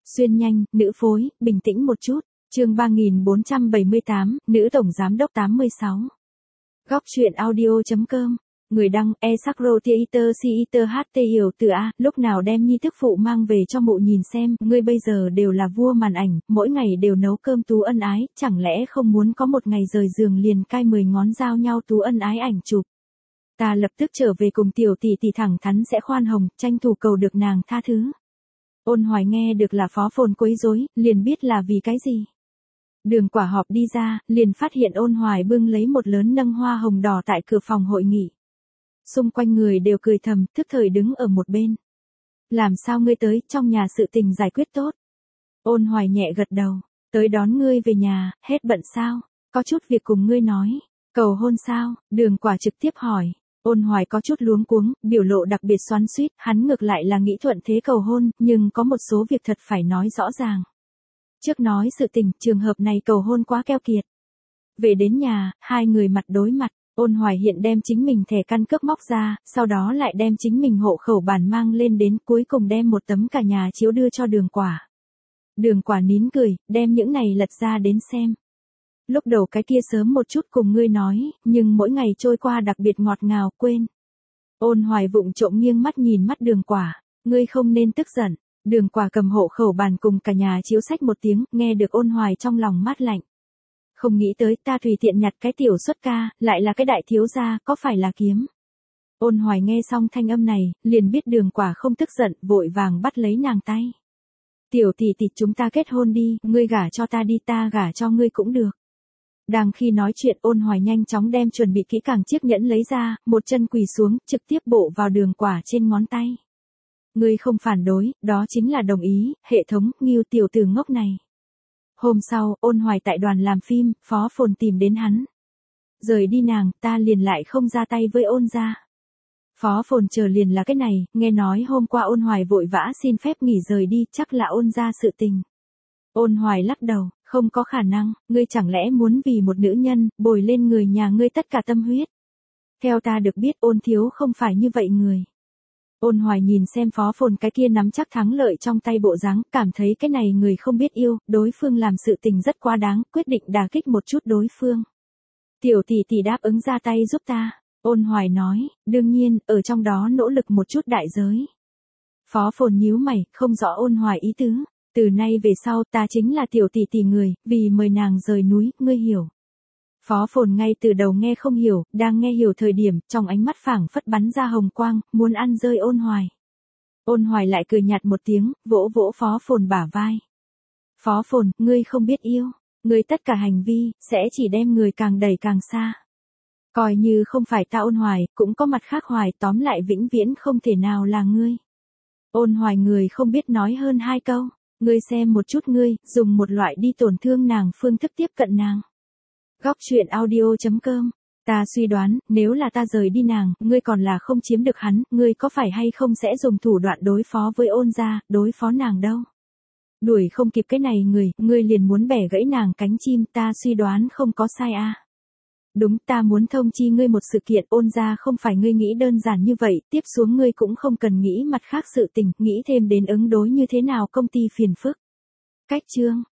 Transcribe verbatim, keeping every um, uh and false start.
Xuyên nhanh, nữ phối, bình tĩnh một chút. Chương ba nghìn bốn trăm bảy mươi tám, nữ tổng giám đốc tám mươi sáu. Góc truyện audio.com. Người đăng, e sacro theater theater ht hiểu từ A, lúc nào đem nhi thức phụ mang về cho mụ nhìn xem, ngươi bây giờ đều là vua màn ảnh, mỗi ngày đều nấu cơm tú ân ái, chẳng lẽ không muốn có một ngày rời giường liền cai mười ngón giao nhau tú ân ái ảnh chụp. Ta lập tức trở về cùng tiểu tỷ tỷ thẳng thắn sẽ khoan hồng, tranh thủ cầu được nàng tha thứ. Ôn Hoài nghe được là Phó Phồn quấy rối, liền biết là vì cái gì. Đường Quả họp đi ra, liền phát hiện Ôn Hoài bưng lấy một lớn nâng hoa hồng đỏ tại cửa phòng hội nghị. Xung quanh người đều cười thầm, thức thời đứng ở một bên. Làm sao ngươi tới, trong nhà sự tình giải quyết tốt. Ôn Hoài nhẹ gật đầu, tới đón ngươi về nhà, hết bận sao, có chút việc cùng ngươi nói, cầu hôn sao, Đường Quả trực tiếp hỏi. Ôn Hoài có chút luống cuống, biểu lộ đặc biệt xoắn xuýt, hắn ngược lại là nghĩ thuận thế cầu hôn, nhưng có một số việc thật phải nói rõ ràng. Trước nói sự tình, trường hợp này cầu hôn quá keo kiệt. Về đến nhà, hai người mặt đối mặt, Ôn Hoài hiện đem chính mình thẻ căn cước móc ra, sau đó lại đem chính mình hộ khẩu bản mang lên đến, cuối cùng đem một tấm cả nhà chiếu đưa cho Đường Quả. Đường Quả nín cười, đem những này lật ra đến xem. Lúc đầu cái kia sớm một chút cùng ngươi nói, nhưng mỗi ngày trôi qua đặc biệt ngọt ngào, quên. Ôn Hoài vụng trộm nghiêng mắt nhìn mắt Đường Quả, ngươi không nên tức giận. Đường Quả cầm hộ khẩu bàn cùng cả nhà chiếu sách một tiếng, nghe được Ôn Hoài trong lòng mát lạnh. Không nghĩ tới ta tùy tiện nhặt cái tiểu xuất ca, lại là cái đại thiếu gia, có phải là kiếm. Ôn Hoài nghe xong thanh âm này, liền biết Đường Quả không tức giận, vội vàng bắt lấy nàng tay. Tiểu tỷ tỷ chúng ta kết hôn đi, ngươi gả cho ta đi, ta gả cho ngươi cũng được. Đang khi nói chuyện, Ôn Hoài nhanh chóng đem chuẩn bị kỹ càng chiếc nhẫn lấy ra, một chân quỳ xuống, trực tiếp bộ vào Đường Quả trên ngón tay. Ngươi không phản đối, đó chính là đồng ý, hệ thống, Ngưu tiểu tử ngốc này. Hôm sau, Ôn Hoài tại đoàn làm phim, Phó Phồn tìm đến hắn. Rời đi nàng, ta liền lại không ra tay với Ôn gia. Phó Phồn chờ liền là cái này, nghe nói hôm qua Ôn Hoài vội vã xin phép nghỉ rời đi, chắc là Ôn gia sự tình. Ôn Hoài lắc đầu, không có khả năng, ngươi chẳng lẽ muốn vì một nữ nhân, bồi lên người nhà ngươi tất cả tâm huyết. Theo ta được biết Ôn thiếu không phải như vậy người. Ôn Hoài nhìn xem Phó Phồn cái kia nắm chắc thắng lợi trong tay bộ dáng, cảm thấy cái này người không biết yêu, đối phương làm sự tình rất quá đáng, quyết định đả kích một chút đối phương. Tiểu tỷ tỷ đáp ứng ra tay giúp ta, Ôn Hoài nói, đương nhiên, ở trong đó nỗ lực một chút đại giới. Phó Phồn nhíu mày, không rõ Ôn Hoài ý tứ, từ nay về sau ta chính là tiểu tỷ tỷ người, vì mời nàng rời núi, ngươi hiểu. Phó Phồn ngay từ đầu nghe không hiểu, đang nghe hiểu thời điểm, trong ánh mắt phảng phất bắn ra hồng quang, muốn ăn rơi Ôn Hoài. Ôn Hoài lại cười nhạt một tiếng, vỗ vỗ Phó Phồn bả vai. Phó Phồn, ngươi không biết yêu, ngươi tất cả hành vi, sẽ chỉ đem người càng đẩy càng xa. Coi như không phải ta Ôn Hoài, cũng có mặt khác Hoài, tóm lại vĩnh viễn không thể nào là ngươi. Ôn Hoài người không biết nói hơn hai câu, ngươi xem một chút ngươi, dùng một loại đi tổn thương nàng phương thức tiếp cận nàng. Góc truyện audio.com. Ta suy đoán, nếu là ta rời đi nàng, ngươi còn là không chiếm được hắn, ngươi có phải hay không sẽ dùng thủ đoạn đối phó với Ôn gia, đối phó nàng đâu. Đuổi không kịp cái này người, ngươi liền muốn bẻ gãy nàng cánh chim, ta suy đoán không có sai à. Đúng, ta muốn thông chi ngươi một sự kiện, Ôn gia không phải ngươi nghĩ đơn giản như vậy, tiếp xuống ngươi cũng không cần nghĩ mặt khác sự tình, nghĩ thêm đến ứng đối như thế nào công ty phiền phức. Cách chương.